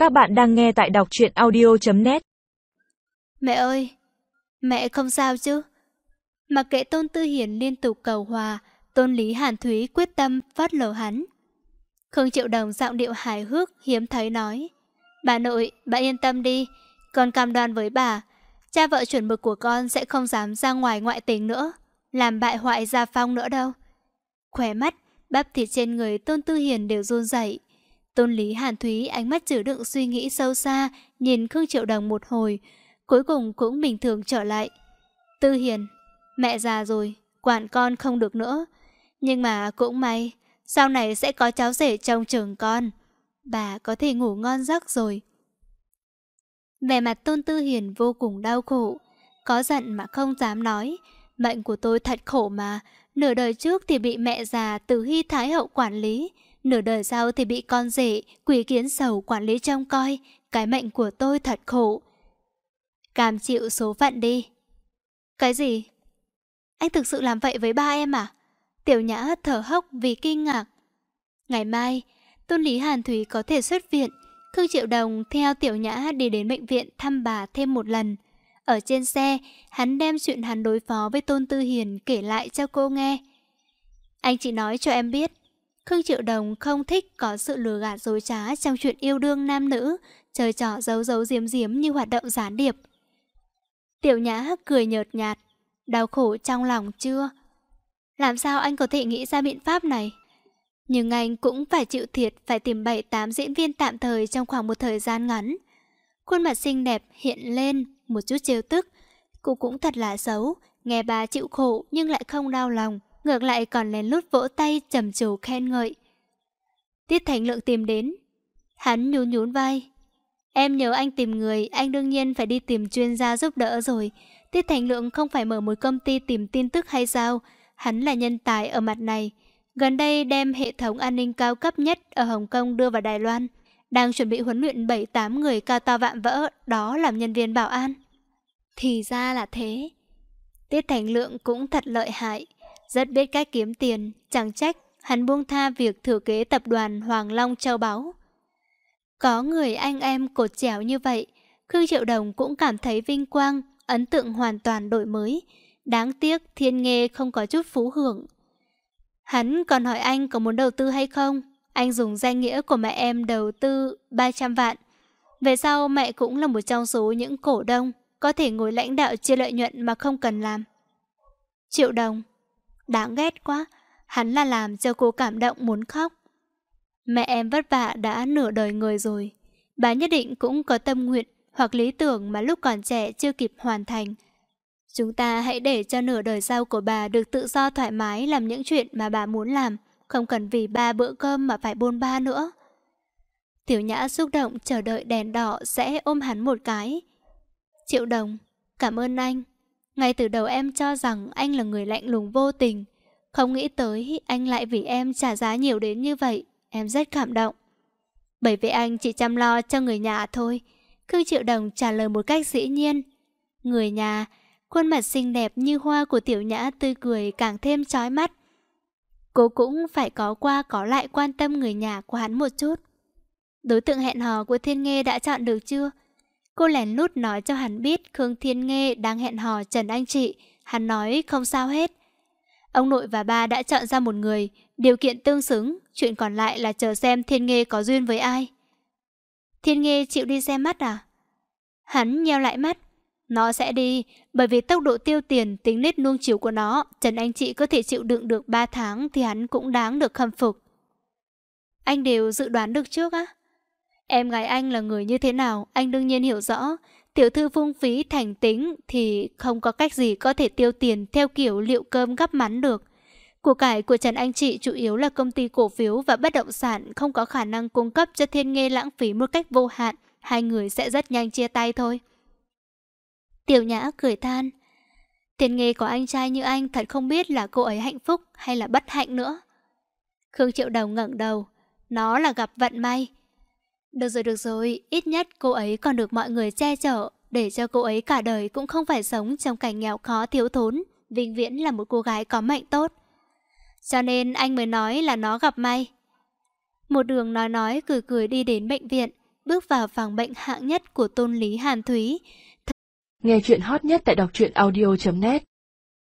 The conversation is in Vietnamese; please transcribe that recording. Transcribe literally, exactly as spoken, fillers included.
Các bạn đang nghe tại đọc truyện audio chấm net. Mẹ ơi, mẹ không sao chứ? Mặc kệ Tôn Tư Hiền liên tục cầu hòa, Tôn Lý Hàn Thúy quyết tâm phớt lờ hắn. Khương Triệu Đồng giọng điệu hài hước hiếm thấy nói: Bà nội, bà yên tâm đi, con cam đoan với bà, cha vợ chuẩn mực của con sẽ không dám ra ngoài ngoại tình nữa, làm bại hoại gia phong nữa đâu. Khóe mắt, bắp thịt trên người Tôn Tư Hiền đều run rẩy. Tôn Lý Hàn Thúy ánh mắt chứa đựng suy nghĩ sâu xa, nhìn Khương Triệu Đồng một hồi, cuối cùng cũng bình thường trở lại. Tư Hiền, mẹ già rồi, quản con không được nữa. Nhưng mà cũng may, sau này sẽ có cháu rể trông chừng con. Bà có thể ngủ ngon giấc rồi. Vẻ mặt Tôn Tư Hiền vô cùng đau khổ, có giận mà không dám nói. Mệnh của tôi thật khổ mà, nửa đời trước thì bị mẹ già Từ Hy Thái Hậu quản lý, nửa đời sau thì bị con rể Quỷ Kiến Sầu quản lý trông coi. Cái mệnh của tôi thật khổ. Cam chịu số phận đi. Cái gì? Anh thực sự làm vậy với ba em à? Tiểu Nhã thở hốc vì kinh ngạc. Ngày mai, Tôn Lý Hàn Thúy có thể xuất viện. Khương Triệu Đồng theo Tiểu Nhã đi đến bệnh viện thăm bà thêm một lần. Ở trên xe, hắn đem chuyện hắn đối phó với Tôn Tư Hiền kể lại cho cô nghe. Anh chỉ nói cho em biết, Khương Triệu Đồng không thích có sự lừa gạt dối trá trong chuyện yêu đương nam nữ, chơi trò giấu giấu giếm giếm như hoạt động gián điệp. Tiểu Nhã cười nhợt nhạt, đau khổ trong lòng chưa? Làm sao anh có thể nghĩ ra biện pháp này? Nhưng anh cũng phải chịu thiệt, phải tìm bảy tám diễn viên tạm thời trong khoảng một thời gian ngắn. Khuôn mặt xinh đẹp hiện lên một chút trêu tức. Cô cũng thật là xấu, nghe bà chịu khổ nhưng lại không đau lòng, ngược lại còn lén lút vỗ tay trầm trồ khen ngợi. Tiết Thành Lượng tìm đến. Hắn nhún nhún vai. Em nhớ anh tìm người, anh đương nhiên phải đi tìm chuyên gia giúp đỡ rồi. Tiết Thành Lượng không phải mở một công ty tìm tin tức hay sao? Hắn là nhân tài ở mặt này. Gần đây đem hệ thống an ninh cao cấp nhất ở Hồng Kông đưa vào Đài Loan. Đang chuẩn bị huấn luyện bảy tám người cao to vạm vỡ đó làm nhân viên bảo an. Thì ra là thế. Tiết Thành Lượng cũng thật lợi hại, rất biết cách kiếm tiền, chẳng trách hắn buông tha việc thừa kế tập đoàn Hoàng Long Châu Báu. Có người anh em cột chẻo như vậy, Khương Triệu Đồng cũng cảm thấy vinh quang, ấn tượng hoàn toàn đổi mới. Đáng tiếc Thiên Nghê không có chút phú hưởng. Hắn còn hỏi anh có muốn đầu tư hay không. Anh dùng danh nghĩa của mẹ em đầu tư ba trăm vạn. Về sau mẹ cũng là một trong số những cổ đông có thể ngồi lãnh đạo chia lợi nhuận mà không cần làm. Triệu Đồng, đáng ghét quá. Hắn là làm cho cô cảm động muốn khóc. Mẹ em vất vả đã nửa đời người rồi. Bà nhất định cũng có tâm nguyện hoặc lý tưởng mà lúc còn trẻ chưa kịp hoàn thành. Chúng ta hãy để cho nửa đời sau của bà được tự do thoải mái làm những chuyện mà bà muốn làm, không cần vì ba bữa cơm mà phải bôn ba nữa. Tiểu Nhã xúc động chờ đợi đèn đỏ sẽ ôm hắn một cái. Triệu Đồng, cảm ơn anh. Ngay từ đầu em cho rằng anh là người lạnh lùng vô tình. Không nghĩ tới anh lại vì em trả giá nhiều đến như vậy. Em rất cảm động. Bởi vì anh chỉ chăm lo cho người nhà thôi. Khương Triệu Đồng trả lời một cách dĩ nhiên. Người nhà, khuôn mặt xinh đẹp như hoa của Tiểu Nhã tươi cười càng thêm chói mắt. Cô cũng phải có qua có lại quan tâm người nhà của hắn một chút. Đối tượng hẹn hò của Thiên Nghê đã chọn được chưa? Cô lén lút nói cho hắn biết Khương Thiên Nghê đang hẹn hò Trần Anh Chị. Hắn nói không sao hết. Ông nội và ba đã chọn ra một người, điều kiện tương xứng, chuyện còn lại là chờ xem Thiên Nghê có duyên với ai. Thiên Nghê chịu đi xem mắt à? Hắn nheo lại mắt. Nó sẽ đi, bởi vì tốc độ tiêu tiền tính nết nuông chiều của nó, Trần Anh Chị có thể chịu đựng được ba tháng thì hắn cũng đáng được khâm phục. Anh đều dự đoán được trước á? Em gái anh là người như thế nào, anh đương nhiên hiểu rõ. Tiểu thư phung phí thành tính thì không có cách gì có thể tiêu tiền theo kiểu liệu cơm gắp mắn được. Của cải của Trần Anh Chị chủ yếu là công ty cổ phiếu và bất động sản, không có khả năng cung cấp cho Thiên Nghê lãng phí một cách vô hạn. Hai người sẽ rất nhanh chia tay thôi. Tiểu Nhã cười than. Thiên Nghê có anh trai như anh, thật không biết là cô ấy hạnh phúc hay là bất hạnh nữa. Khương Triệu Đồng ngẩng đầu. Nó là gặp vận may. Được rồi được rồi, ít nhất cô ấy còn được mọi người che chở, để cho cô ấy cả đời cũng không phải sống trong cảnh nghèo khó thiếu thốn, vĩnh viễn là một cô gái có mệnh tốt. Cho nên anh mới nói là nó gặp may. Một đường nói nói cười cười đi đến bệnh viện. bước vào phòng bệnh hạng nhất của Tôn Lý Hàn Thúy. Nghe chuyện hot nhất tại đọc truyện audio chấm net.